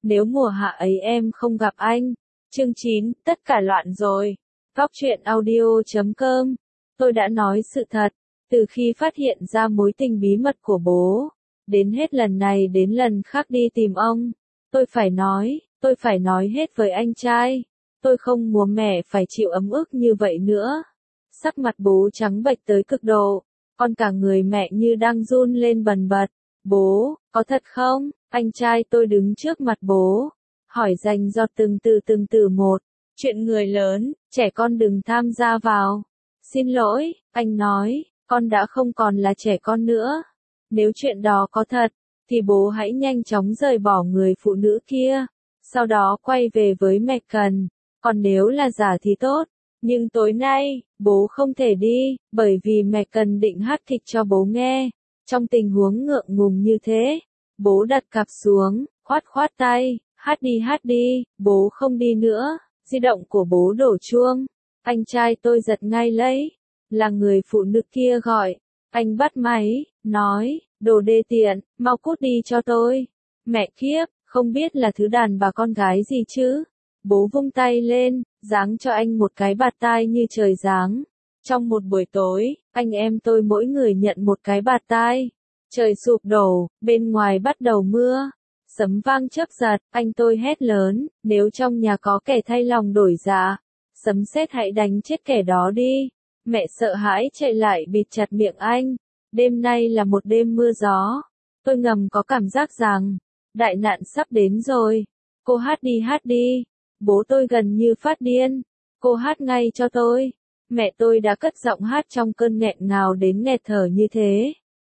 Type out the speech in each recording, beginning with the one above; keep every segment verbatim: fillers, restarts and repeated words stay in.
nếu mùa hạ ấy em không gặp anh. Chương chín, tất cả loạn rồi. Góc truyện audio chấm com. Tôi đã nói sự thật, từ khi phát hiện ra mối tình bí mật của bố, đến hết lần này đến lần khác đi tìm ông, tôi phải nói, tôi phải nói hết với anh trai. Tôi không muốn mẹ phải chịu ấm ức như vậy nữa. Sắc mặt bố trắng bệch tới cực độ, còn cả người mẹ như đang run lên bần bật. Bố, có thật không? Anh trai tôi đứng trước mặt bố, hỏi rành giọt từng từ từng từ một. Chuyện người lớn, trẻ con đừng tham gia vào. Xin lỗi, anh nói, con đã không còn là trẻ con nữa. Nếu chuyện đó có thật, thì bố hãy nhanh chóng rời bỏ người phụ nữ kia, sau đó quay về với mẹ Cần. Còn nếu là giả thì tốt, nhưng tối nay, bố không thể đi, bởi vì mẹ Cần định hát kịch cho bố nghe. Trong tình huống ngượng ngùng như thế, bố đặt cặp xuống, khoát khoát tay, hát đi hát đi, bố không đi nữa. Di động của bố đổ chuông, anh trai tôi giật ngay lấy, là người phụ nữ kia gọi. Anh bắt máy, nói, đồ đê tiện, mau cút đi cho tôi. Mẹ kiếp, không biết là thứ đàn bà con gái gì chứ. Bố vung tay lên, giáng cho anh một cái bạt tai như trời giáng. Trong một buổi tối, anh em tôi mỗi người nhận một cái bạt tai. Trời sụp đổ, bên ngoài bắt đầu mưa. Sấm vang chớp giật, anh tôi hét lớn, nếu trong nhà có kẻ thay lòng đổi dạ, sấm sét hãy đánh chết kẻ đó đi. Mẹ sợ hãi chạy lại bịt chặt miệng anh. Đêm nay là một đêm mưa gió. Tôi ngầm có cảm giác rằng, đại nạn sắp đến rồi. Cô hát đi hát đi. Bố tôi gần như phát điên. Cô hát ngay cho tôi. Mẹ tôi đã cất giọng hát trong cơn nghẹn ngào đến nghẹt thở như thế.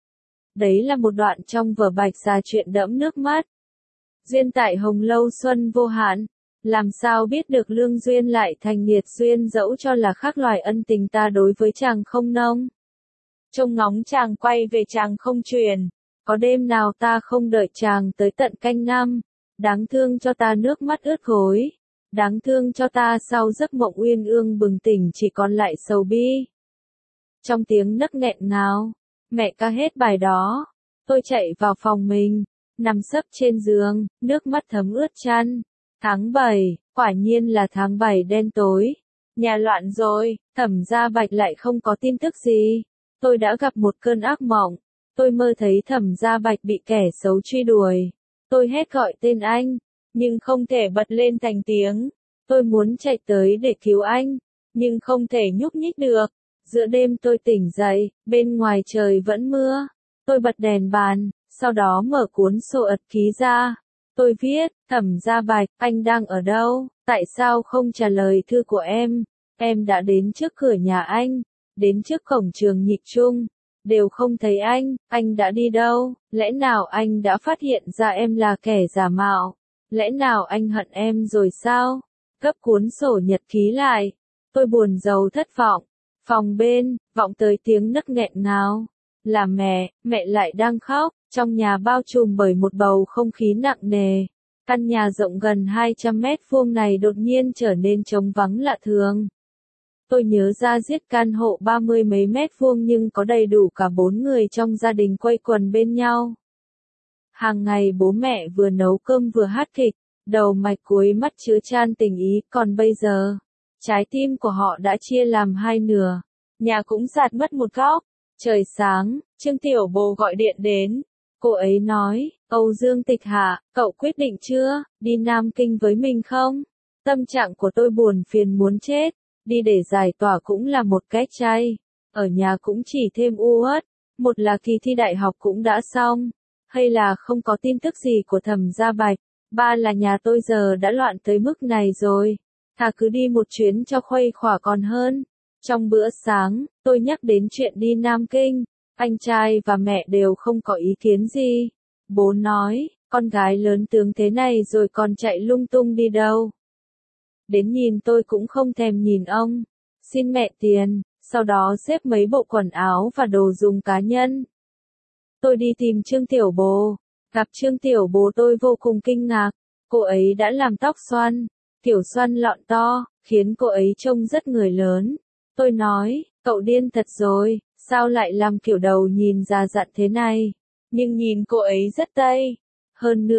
Đấy là một đoạn trong vở Bạch Xà chuyện đẫm nước mắt. Duyên tại hồng lâu xuân vô hạn, làm sao biết được lương duyên lại thành nghiệt duyên, dẫu cho là khác loài ân tình ta đối với chàng không nông. Trông ngóng chàng quay về chàng không truyền, có đêm nào ta không đợi chàng tới tận canh năm. Đáng thương cho ta nước mắt ướt gối, đáng thương cho ta sau giấc mộng uyên ương bừng tỉnh chỉ còn lại sầu bi. Trong tiếng nấc nghẹn ngào, mẹ ca hết bài đó. Tôi chạy vào phòng mình, nằm sấp trên giường, nước mắt thấm ướt chăn. Tháng bảy, quả nhiên là tháng bảy đen tối. Nhà loạn rồi, Thẩm Gia Bạch lại không có tin tức gì. Tôi đã gặp một cơn ác mộng. Tôi mơ thấy Thẩm Gia Bạch bị kẻ xấu truy đuổi. Tôi hét gọi tên anh, nhưng không thể bật lên thành tiếng. Tôi muốn chạy tới để cứu anh, nhưng không thể nhúc nhích được. Giữa đêm tôi tỉnh dậy, bên ngoài trời vẫn mưa. Tôi bật đèn bàn, sau đó mở cuốn sổ ật ký ra. Tôi viết, Thẩm Gia Bạch, anh đang ở đâu? Tại sao không trả lời thư của em? Em đã đến trước cửa nhà anh, đến trước cổng trường Nhị Trung, đều không thấy anh. Anh đã đi đâu? Lẽ nào anh đã phát hiện ra em là kẻ giả mạo? Lẽ nào anh hận em rồi sao? Gấp cuốn sổ nhật ký lại. Tôi buồn rầu thất vọng. Phòng bên, vọng tới tiếng nấc nghẹn ngào. Là mẹ, mẹ lại đang khóc. Trong nhà bao trùm bởi một bầu không khí nặng nề. Căn nhà rộng gần hai trăm mét vuông này đột nhiên trở nên trống vắng lạ thường. Tôi nhớ ra giết căn hộ ba mươi mấy mét vuông nhưng có đầy đủ cả bốn người trong gia đình quây quần bên nhau. Hàng ngày bố mẹ vừa nấu cơm vừa hát kịch, đầu mạch cuối mắt chứa chan tình ý, còn bây giờ, trái tim của họ đã chia làm hai nửa. Nhà cũng sạt mất một góc. Trời sáng, Trương Tiểu Bồ gọi điện đến. Cô ấy nói, Âu Dương Tịch Hạ, cậu quyết định chưa, đi Nam Kinh với mình không? Tâm trạng của tôi buồn phiền muốn chết, đi để giải tỏa cũng là một cách chay, ở nhà cũng chỉ thêm u uất, một là kỳ thi đại học cũng đã xong, hay là không có tin tức gì của Thẩm Gia Bạch, ba là nhà tôi giờ đã loạn tới mức này rồi, thà cứ đi một chuyến cho khuây khỏa còn hơn. Trong bữa sáng, tôi nhắc đến chuyện đi Nam Kinh. Anh trai và mẹ đều không có ý kiến gì. Bố nói, con gái lớn tướng thế này rồi còn chạy lung tung đi đâu. Đến nhìn tôi cũng không thèm nhìn ông. Xin mẹ tiền, sau đó xếp mấy bộ quần áo và đồ dùng cá nhân. Tôi đi tìm Trương Tiểu Bồ. Gặp Trương Tiểu Bồ tôi vô cùng kinh ngạc. Cô ấy đã làm tóc xoăn, kiểu xoăn lọn to, khiến cô ấy trông rất người lớn. Tôi nói, cậu điên thật rồi. Sao lại làm kiểu đầu nhìn già dặn thế này? Nhưng nhìn cô ấy rất tây. Hơn nữa,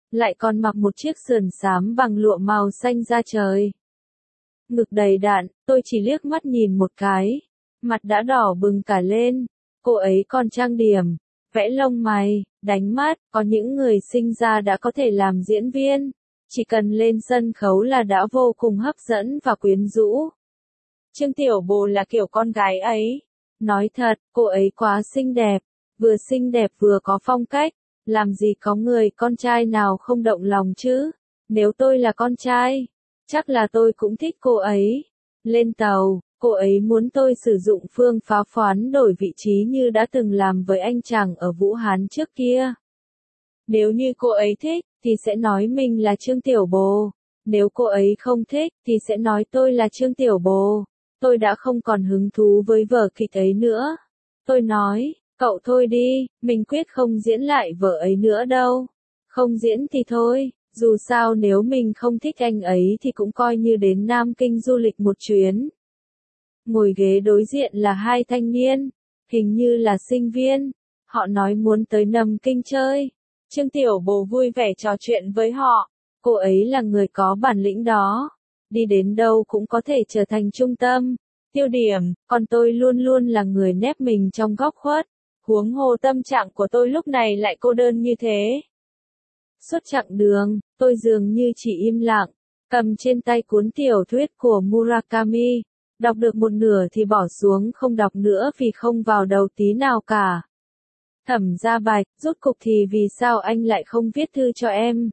lại còn mặc một chiếc sườn xám bằng lụa màu xanh da trời. Ngực đầy đặn, tôi chỉ liếc mắt nhìn một cái, mặt đã đỏ bừng cả lên. Cô ấy còn trang điểm, vẽ lông mày, đánh mắt, có những người sinh ra đã có thể làm diễn viên, chỉ cần lên sân khấu là đã vô cùng hấp dẫn và quyến rũ. Trương Tiểu Bồ là kiểu con gái ấy. Nói thật, cô ấy quá xinh đẹp, vừa xinh đẹp vừa có phong cách, làm gì có người con trai nào không động lòng chứ. Nếu tôi là con trai, chắc là tôi cũng thích cô ấy. Lên tàu, cô ấy muốn tôi sử dụng phương pháp hoán đổi vị trí như đã từng làm với anh chàng ở Vũ Hán trước kia. Nếu như cô ấy thích, thì sẽ nói mình là Trương Tiểu Bồ. Nếu cô ấy không thích, thì sẽ nói tôi là Trương Tiểu Bồ. Tôi đã không còn hứng thú với vở kịch ấy nữa. Tôi nói, cậu thôi đi, mình quyết không diễn lại vở ấy nữa đâu. Không diễn thì thôi, dù sao nếu mình không thích anh ấy thì cũng coi như đến Nam Kinh du lịch một chuyến. Ngồi ghế đối diện là hai thanh niên, hình như là sinh viên. Họ nói muốn tới Nam Kinh chơi. Trương Tiểu Bồ vui vẻ trò chuyện với họ. Cô ấy là người có bản lĩnh đó. Đi đến đâu cũng có thể trở thành trung tâm, tiêu điểm, còn tôi luôn luôn là người nép mình trong góc khuất. Huống hồ tâm trạng của tôi lúc này lại cô đơn như thế. Suốt chặng đường, tôi dường như chỉ im lặng, cầm trên tay cuốn tiểu thuyết của Murakami, đọc được một nửa thì bỏ xuống không đọc nữa vì không vào đầu tí nào cả. Thẩm Gia Bạch, rốt cục thì vì sao anh lại không viết thư cho em?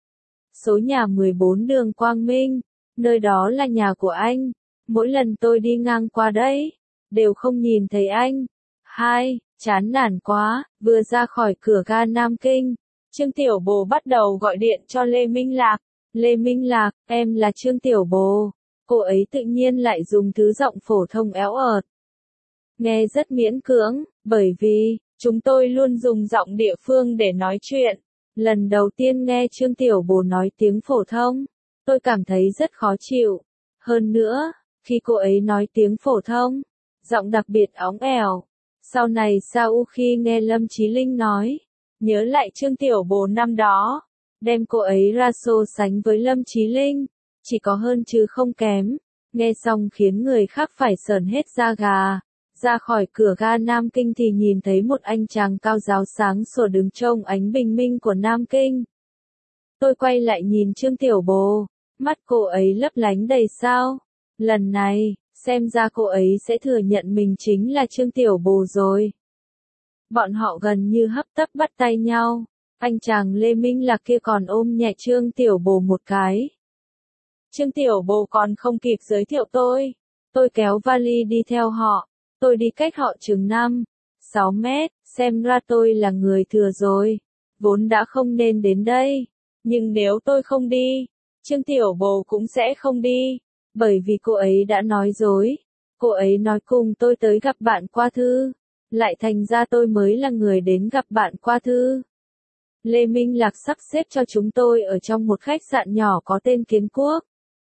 Số nhà mười bốn đường Quang Minh, nơi đó là nhà của anh. Mỗi lần tôi đi ngang qua đấy, đều không nhìn thấy anh. Hai, chán nản quá, vừa ra khỏi cửa ga Nam Kinh. Trương Tiểu Bồ bắt đầu gọi điện cho Lê Minh Lạc. Lê Minh Lạc, em là Trương Tiểu Bồ. Cô ấy tự nhiên lại dùng thứ giọng phổ thông éo ợt. Nghe rất miễn cưỡng, bởi vì, chúng tôi luôn dùng giọng địa phương để nói chuyện. Lần đầu tiên nghe Trương Tiểu Bồ nói tiếng phổ thông, tôi cảm thấy rất khó chịu. Hơn nữa, khi cô ấy nói tiếng phổ thông, giọng đặc biệt óng ẻo. Sau này sau khi nghe Lâm Chí Linh nói, nhớ lại Trương Tiểu Bồ năm đó, đem cô ấy ra so sánh với Lâm Chí Linh, chỉ có hơn chứ không kém. Nghe xong khiến người khác phải sởn hết da gà. Ra khỏi cửa ga Nam Kinh thì nhìn thấy một anh chàng cao ráo sáng sủa đứng trông ánh bình minh của Nam Kinh. Tôi quay lại nhìn Trương Tiểu Bồ, mắt cô ấy lấp lánh đầy sao. Lần này, xem ra cô ấy sẽ thừa nhận mình chính là Trương Tiểu Bồ rồi. Bọn họ gần như hấp tấp bắt tay nhau, anh chàng Lê Minh Lạc kia còn ôm nhẹ Trương Tiểu Bồ một cái. Trương Tiểu Bồ còn không kịp giới thiệu tôi, tôi kéo vali đi theo họ. Tôi đi cách họ chừng năm, sáu mét, xem ra tôi là người thừa rồi. Vốn đã không nên đến đây. Nhưng nếu tôi không đi, Trương Tiểu Bồ cũng sẽ không đi. Bởi vì cô ấy đã nói dối. Cô ấy nói cùng tôi tới gặp bạn qua thư. Lại thành ra tôi mới là người đến gặp bạn qua thư. Lê Minh Lạc sắp xếp cho chúng tôi ở trong một khách sạn nhỏ có tên Kiến Quốc.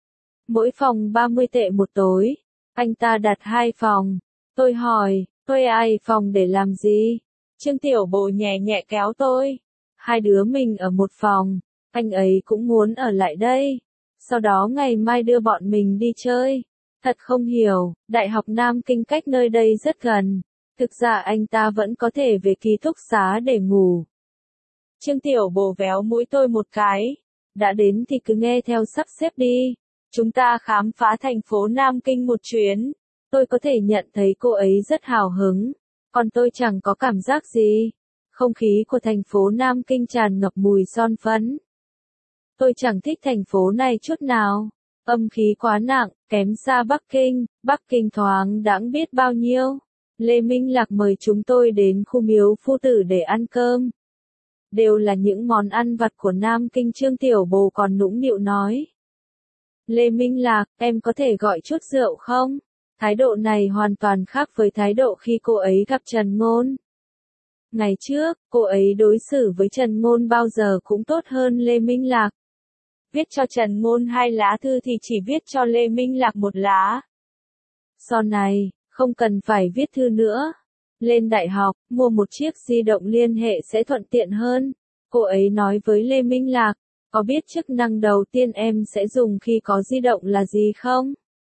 Mỗi phòng ba mươi tệ một tối. Anh ta đặt hai phòng. Tôi hỏi, tôi ai phòng để làm gì? Trương Tiểu Bồ nhẹ nhẹ kéo tôi. Hai đứa mình ở một phòng, anh ấy cũng muốn ở lại đây. Sau đó ngày mai đưa bọn mình đi chơi. Thật không hiểu, Đại học Nam Kinh cách nơi đây rất gần. Thực ra anh ta vẫn có thể về ký túc xá để ngủ. Trương Tiểu Bồ véo mũi tôi một cái. Đã đến thì cứ nghe theo sắp xếp đi. Chúng ta khám phá thành phố Nam Kinh một chuyến. Tôi có thể nhận thấy cô ấy rất hào hứng, còn tôi chẳng có cảm giác gì. Không khí của thành phố Nam Kinh tràn ngập mùi son phấn. Tôi chẳng thích thành phố này chút nào. Âm khí quá nặng, kém xa Bắc Kinh, Bắc Kinh thoáng đãng biết bao nhiêu. Lê Minh Lạc mời chúng tôi đến khu miếu phu tử để ăn cơm. Đều là những món ăn vặt của Nam Kinh. Trương Tiểu Bồ còn nũng nịu nói. Lê Minh Lạc, em có thể gọi chút rượu không? Thái độ này hoàn toàn khác với thái độ khi cô ấy gặp Trần Ngôn. Ngày trước, cô ấy đối xử với Trần Ngôn bao giờ cũng tốt hơn Lê Minh Lạc. Viết cho Trần Ngôn hai lá thư thì chỉ viết cho Lê Minh Lạc một lá. Sau này, không cần phải viết thư nữa. Lên đại học, mua một chiếc di động liên hệ sẽ thuận tiện hơn. Cô ấy nói với Lê Minh Lạc, có biết chức năng đầu tiên em sẽ dùng khi có di động là gì không?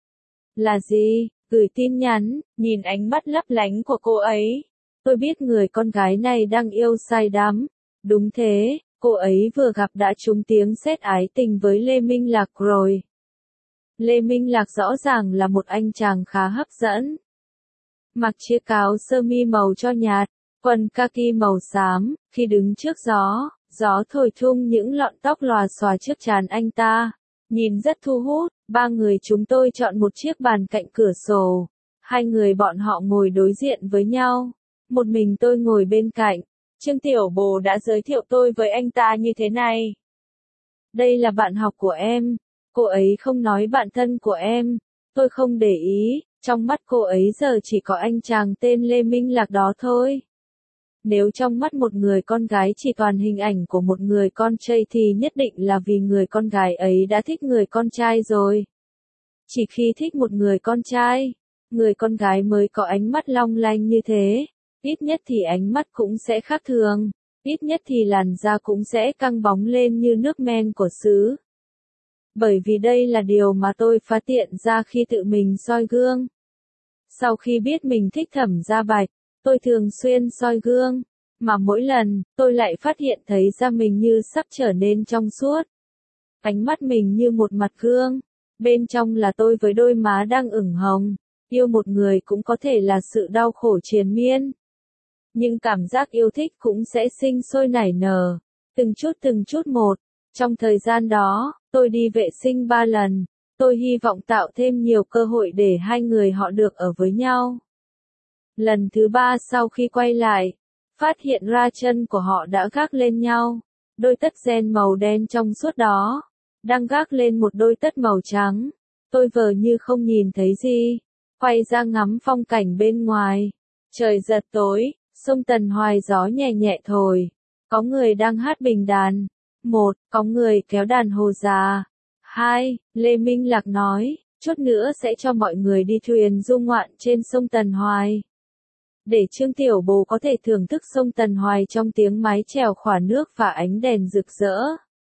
Là gì? Gửi tin nhắn, nhìn ánh mắt lấp lánh của cô ấy. Tôi biết người con gái này đang yêu say đắm. Đúng thế, cô ấy vừa gặp đã trúng tiếng sét ái tình với Lê Minh Lạc rồi. Lê Minh Lạc rõ ràng là một anh chàng khá hấp dẫn. Mặc chiếc áo sơ mi màu cho nhạt, quần kaki màu xám, khi đứng trước gió, gió thổi tung những lọn tóc lòa xòa trước trán anh ta. Nhìn rất thu hút, ba người chúng tôi chọn một chiếc bàn cạnh cửa sổ. Hai người bọn họ ngồi đối diện với nhau. Một mình tôi ngồi bên cạnh. Trương Tiểu Bồ đã giới thiệu tôi với anh ta như thế này. Đây là bạn học của em. Cô ấy không nói bạn thân của em. Tôi không để ý, trong mắt cô ấy giờ chỉ có anh chàng tên Lê Minh Lạc đó thôi. Nếu trong mắt một người con gái chỉ toàn hình ảnh của một người con trai thì nhất định là vì người con gái ấy đã thích người con trai rồi. Chỉ khi thích một người con trai, người con gái mới có ánh mắt long lanh như thế. Ít nhất thì ánh mắt cũng sẽ khác thường. Ít nhất thì làn da cũng sẽ căng bóng lên như nước men của sứ. Bởi vì đây là điều mà tôi phát hiện ra khi tự mình soi gương. Sau khi biết mình thích Thẩm Gia Bạch, tôi thường xuyên soi gương, mà mỗi lần, tôi lại phát hiện thấy da mình như sắp trở nên trong suốt. Ánh mắt mình như một mặt gương, bên trong là tôi với đôi má đang ửng hồng. Yêu một người cũng có thể là sự đau khổ triền miên. Nhưng cảm giác yêu thích cũng sẽ sinh sôi nảy nở, từng chút từng chút một. Trong thời gian đó, tôi đi vệ sinh ba lần. Tôi hy vọng tạo thêm nhiều cơ hội để hai người họ được ở với nhau. Lần thứ ba sau khi quay lại, phát hiện ra chân của họ đã gác lên nhau. Đôi tất ren màu đen trong suốt đó, đang gác lên một đôi tất màu trắng. Tôi vờ như không nhìn thấy gì, quay ra ngắm phong cảnh bên ngoài. Trời giật tối, sông Tần Hoài gió nhẹ nhẹ thổi. Có người đang hát bình đàn. Một, có người kéo đàn hò già. Hai, Lê Minh Lạc nói, chút nữa sẽ cho mọi người đi thuyền du ngoạn trên sông Tần Hoài. Để Trương Tiểu Bồ có thể thưởng thức sông Tần Hoài trong tiếng mái chèo khỏa nước và ánh đèn rực rỡ.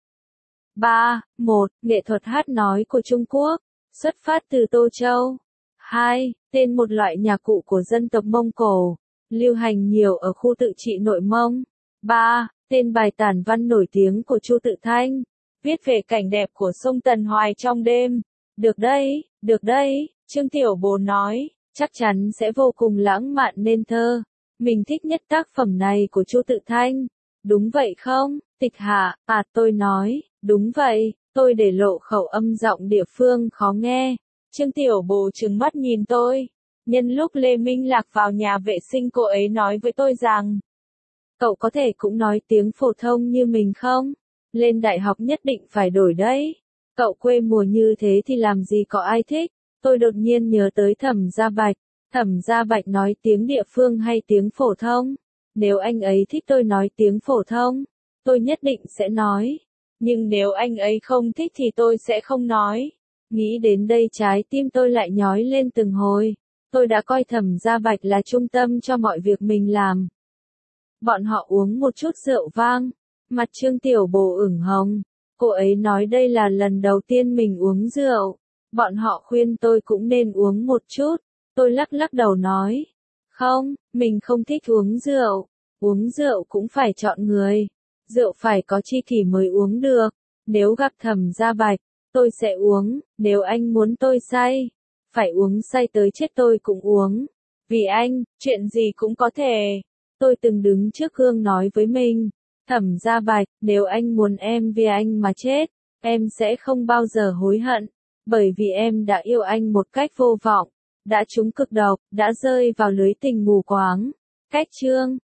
Ba, một, nghệ thuật hát nói của Trung Quốc, xuất phát từ Tô Châu. Hai, tên một loại nhạc cụ của dân tộc Mông Cổ, lưu hành nhiều ở khu tự trị Nội Mông. Ba, tên bài tản văn nổi tiếng của Chu Tự Thanh, viết về cảnh đẹp của sông Tần Hoài trong đêm. Được đấy, được đấy, Trương Tiểu Bồ nói, chắc chắn sẽ vô cùng lãng mạn nên thơ. Mình thích nhất tác phẩm này của Chu Tự Thanh. Đúng vậy không, Tịch Hạ? À, tôi nói, đúng vậy, tôi để lộ khẩu âm giọng địa phương khó nghe. Trương Tiểu Bồ trừng mắt nhìn tôi. Nhân lúc Lê Minh Lạc vào nhà vệ sinh, cô ấy nói với tôi rằng, cậu có thể cũng nói tiếng phổ thông như mình không? Lên đại học nhất định phải đổi đấy. Cậu quê mùa như thế thì làm gì có ai thích? Tôi đột nhiên nhớ tới Thẩm Gia Bạch. Thẩm Gia Bạch nói tiếng địa phương hay tiếng phổ thông? Nếu anh ấy thích tôi nói tiếng phổ thông, tôi nhất định sẽ nói. Nhưng nếu anh ấy không thích thì tôi sẽ không nói. Nghĩ đến đây trái tim tôi lại nhói lên từng hồi. Tôi đã coi Thẩm Gia Bạch là trung tâm cho mọi việc mình làm. Bọn họ uống một chút rượu vang. Mặt Trương Tiểu Bồ ửng hồng. Cô ấy nói đây là lần đầu tiên mình uống rượu. Bọn họ khuyên tôi cũng nên uống một chút. Tôi lắc lắc đầu nói. Không, mình không thích uống rượu. Uống rượu cũng phải chọn người. Rượu phải có chi kỷ mới uống được. Nếu gặp Thẩm Gia Bạch, tôi sẽ uống. Nếu anh muốn tôi say, phải uống say tới chết tôi cũng uống. Vì anh, chuyện gì cũng có thể. Tôi từng đứng trước gương nói với mình. Thẩm Gia Bạch, nếu anh muốn em vì anh mà chết, em sẽ không bao giờ hối hận. Bởi vì em đã yêu anh một cách vô vọng, đã trúng cực độc, đã rơi vào lưới tình mù quáng. Cách chương